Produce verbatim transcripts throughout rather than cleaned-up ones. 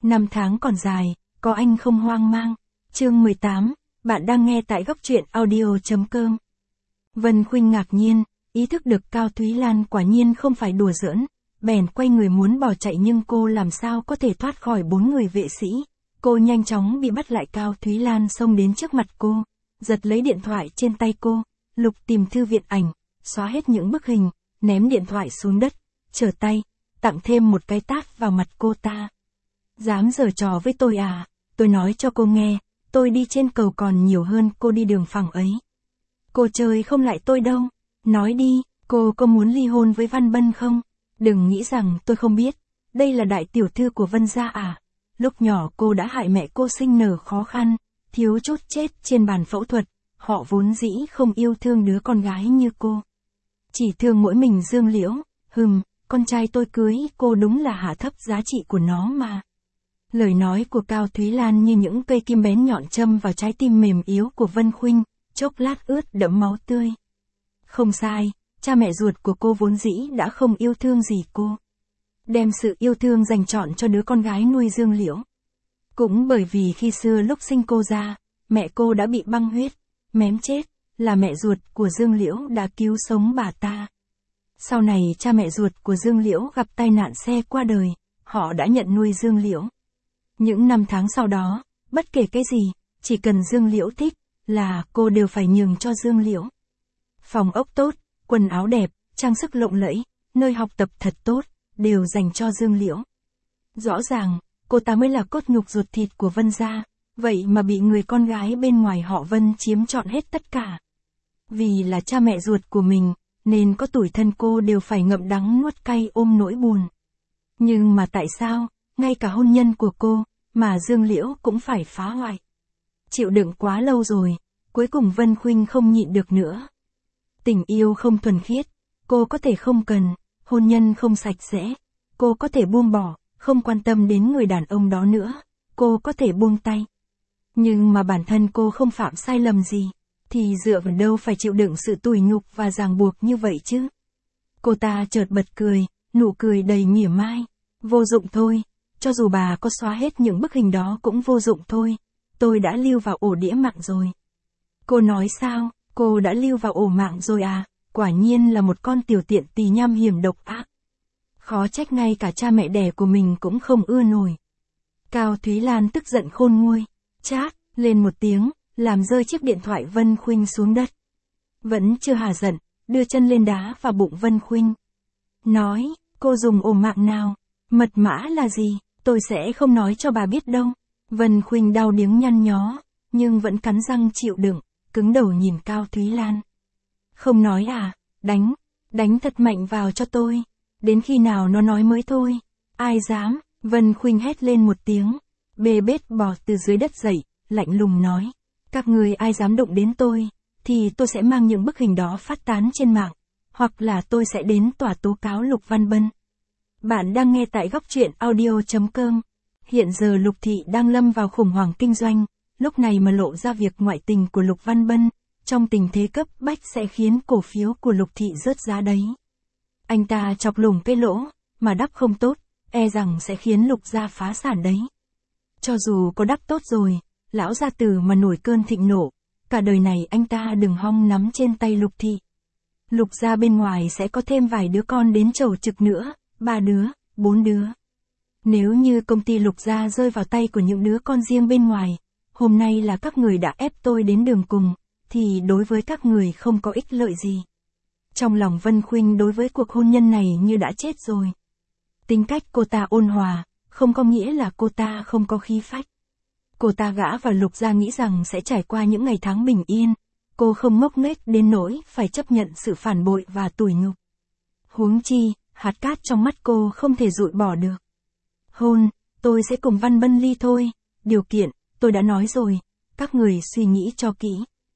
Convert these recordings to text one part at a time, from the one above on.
Năm tháng còn dài, có anh không hoang mang. Chương mười tám, bạn đang nghe tại góc truyện audio chấm com. Vân Khuynh ngạc nhiên, ý thức được Cao Thúy Lan quả nhiên không phải đùa giỡn, bèn quay người muốn bỏ chạy nhưng cô làm sao có thể thoát khỏi bốn người vệ sĩ. Cô nhanh chóng bị bắt lại. Cao Thúy Lan xông đến trước mặt cô, giật lấy điện thoại trên tay cô, lục tìm thư viện ảnh, xóa hết những bức hình, ném điện thoại xuống đất, trở tay, tặng thêm một cái tát vào mặt cô ta. Dám giở trò với tôi à, tôi nói cho cô nghe, tôi đi trên cầu còn nhiều hơn cô đi đường phẳng ấy. Cô chơi không lại tôi đâu, nói đi, cô có muốn ly hôn với Văn Bân không? Đừng nghĩ rằng tôi không biết, đây là đại tiểu thư của Vân gia à. Lúc nhỏ cô đã hại mẹ cô sinh nở khó khăn, thiếu chút chết trên bàn phẫu thuật, họ vốn dĩ không yêu thương đứa con gái như cô. Chỉ thương mỗi mình Dương Liễu, hừm, con trai tôi cưới cô đúng là hạ thấp giá trị của nó mà. Lời nói của Cao Thúy Lan như những cây kim bén nhọn châm vào trái tim mềm yếu của Vân Khuynh, chốc lát ướt đẫm máu tươi. Không sai, cha mẹ ruột của cô vốn dĩ đã không yêu thương gì cô. Đem sự yêu thương dành trọn cho đứa con gái nuôi Dương Liễu. Cũng bởi vì khi xưa lúc sinh cô ra, mẹ cô đã bị băng huyết, mém chết, là mẹ ruột của Dương Liễu đã cứu sống bà ta. Sau này cha mẹ ruột của Dương Liễu gặp tai nạn xe qua đời, họ đã nhận nuôi Dương Liễu. Những năm tháng sau đó, bất kể cái gì, chỉ cần Dương Liễu thích, là cô đều phải nhường cho Dương Liễu. Phòng ốc tốt, quần áo đẹp, trang sức lộng lẫy, nơi học tập thật tốt, đều dành cho Dương Liễu. Rõ ràng, cô ta mới là cốt nhục ruột thịt của Vân gia, vậy mà bị người con gái bên ngoài họ Vân chiếm trọn hết tất cả. Vì là cha mẹ ruột của mình, nên có tủi thân cô đều phải ngậm đắng nuốt cay ôm nỗi buồn. Nhưng mà tại sao, ngay cả hôn nhân của cô, mà Dương Liễu cũng phải phá hoại? Chịu đựng quá lâu rồi, cuối cùng Vân Khuynh không nhịn được nữa. Tình yêu không thuần khiết, cô có thể không cần, hôn nhân không sạch sẽ, cô có thể buông bỏ, không quan tâm đến người đàn ông đó nữa, cô có thể buông tay. Nhưng mà bản thân cô không phạm sai lầm gì, thì dựa vào đâu phải chịu đựng sự tủi nhục và ràng buộc như vậy chứ? Cô ta chợt bật cười, nụ cười đầy mỉa mai. Vô dụng thôi, cho dù bà có xóa hết những bức hình đó cũng vô dụng thôi, tôi đã lưu vào ổ đĩa mạng rồi. Cô nói sao, cô đã lưu vào ổ mạng rồi à? Quả nhiên là một con tiểu tiện tỳ nham hiểm độc ác. Khó trách ngay cả cha mẹ đẻ của mình cũng không ưa nổi. Cao Thúy Lan tức giận khôn nguôi, chát lên một tiếng, làm rơi chiếc điện thoại Vân Khuynh xuống đất. Vẫn chưa hả giận, đưa chân lên đá vào bụng Vân Khuynh. Nói, cô dùng ổ mạng nào? Mật mã là gì? Tôi sẽ không nói cho bà biết đâu. Vân Khuynh đau điếng nhăn nhó, nhưng vẫn cắn răng chịu đựng, cứng đầu nhìn Cao Thúy Lan. Không nói à? Đánh, đánh thật mạnh vào cho tôi. Đến khi nào nó nói mới thôi. Ai dám? Vân Khuynh hét lên một tiếng. Bê bết bò từ dưới đất dậy, lạnh lùng nói. Các người ai dám động đến tôi, thì tôi sẽ mang những bức hình đó phát tán trên mạng. Hoặc là tôi sẽ đến tòa tố cáo Lục Văn Bân. Bạn đang nghe tại góc truyện audio chấm com. Hiện giờ Lục Thị đang lâm vào khủng hoảng kinh doanh, lúc này mà lộ ra việc ngoại tình của Lục Văn Bân, trong tình thế cấp bách sẽ khiến cổ phiếu của Lục Thị rớt giá đấy. Anh ta chọc lủng cái lỗ, mà đắp không tốt, e rằng sẽ khiến Lục gia phá sản đấy. Cho dù có đắp tốt rồi, lão gia tử mà nổi cơn thịnh nộ, cả đời này anh ta đừng hòng nắm trên tay Lục Thị. Lục gia bên ngoài sẽ có thêm vài đứa con đến chầu trực nữa, ba đứa, bốn đứa. Nếu như công ty Lục gia rơi vào tay của những đứa con riêng bên ngoài, hôm nay là các người đã ép tôi đến đường cùng, thì đối với các người không có ích lợi gì. Trong lòng Vân Khuynh đối với cuộc hôn nhân này như đã chết rồi. Tính cách cô ta ôn hòa, không có nghĩa là cô ta không có khí phách. Cô ta gả vào Lục gia nghĩ rằng sẽ trải qua những ngày tháng bình yên, cô không ngốc nghếch đến nỗi phải chấp nhận sự phản bội và tủi nhục. Huống chi, hạt cát trong mắt cô không thể dụi bỏ được. Hôn, tôi sẽ cùng Văn Bân ly thôi, điều kiện, tôi đã nói rồi, các người suy nghĩ cho kỹ.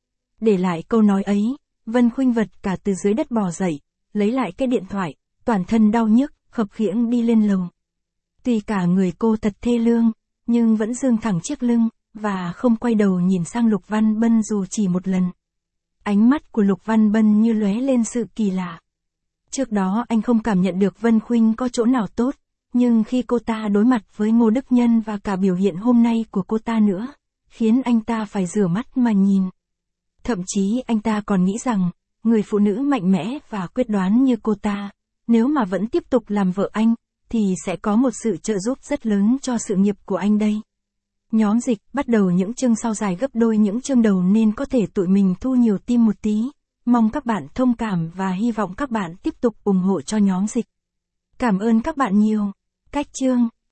Để lại câu nói ấy, Vân Khuynh vật cả từ dưới đất bò dậy, lấy lại cái điện thoại, toàn thân đau nhức, khập khiễng đi lên lầu. Tuy cả người cô thật thê lương, nhưng vẫn dương thẳng chiếc lưng, và không quay đầu nhìn sang Lục Văn Bân dù chỉ một lần. Ánh mắt của Lục Văn Bân như lóe lên sự kỳ lạ. Trước đó anh không cảm nhận được Vân Khuynh có chỗ nào tốt, Nhưng khi cô ta đối mặt với Ngô Đức Nhân và cả biểu hiện hôm nay của cô ta nữa, khiến anh ta phải rửa mắt mà nhìn. Thậm chí anh ta còn nghĩ rằng, người phụ nữ mạnh mẽ và quyết đoán như cô ta, nếu mà vẫn tiếp tục làm vợ anh, thì sẽ có một sự trợ giúp rất lớn cho sự nghiệp của anh đây. Nhóm dịch bắt đầu những chương sau dài gấp đôi những chương đầu nên có thể tụi mình thu nhiều tim một tí. Mong các bạn thông cảm và hy vọng các bạn tiếp tục ủng hộ cho nhóm dịch. Cảm ơn các bạn nhiều. Cách chương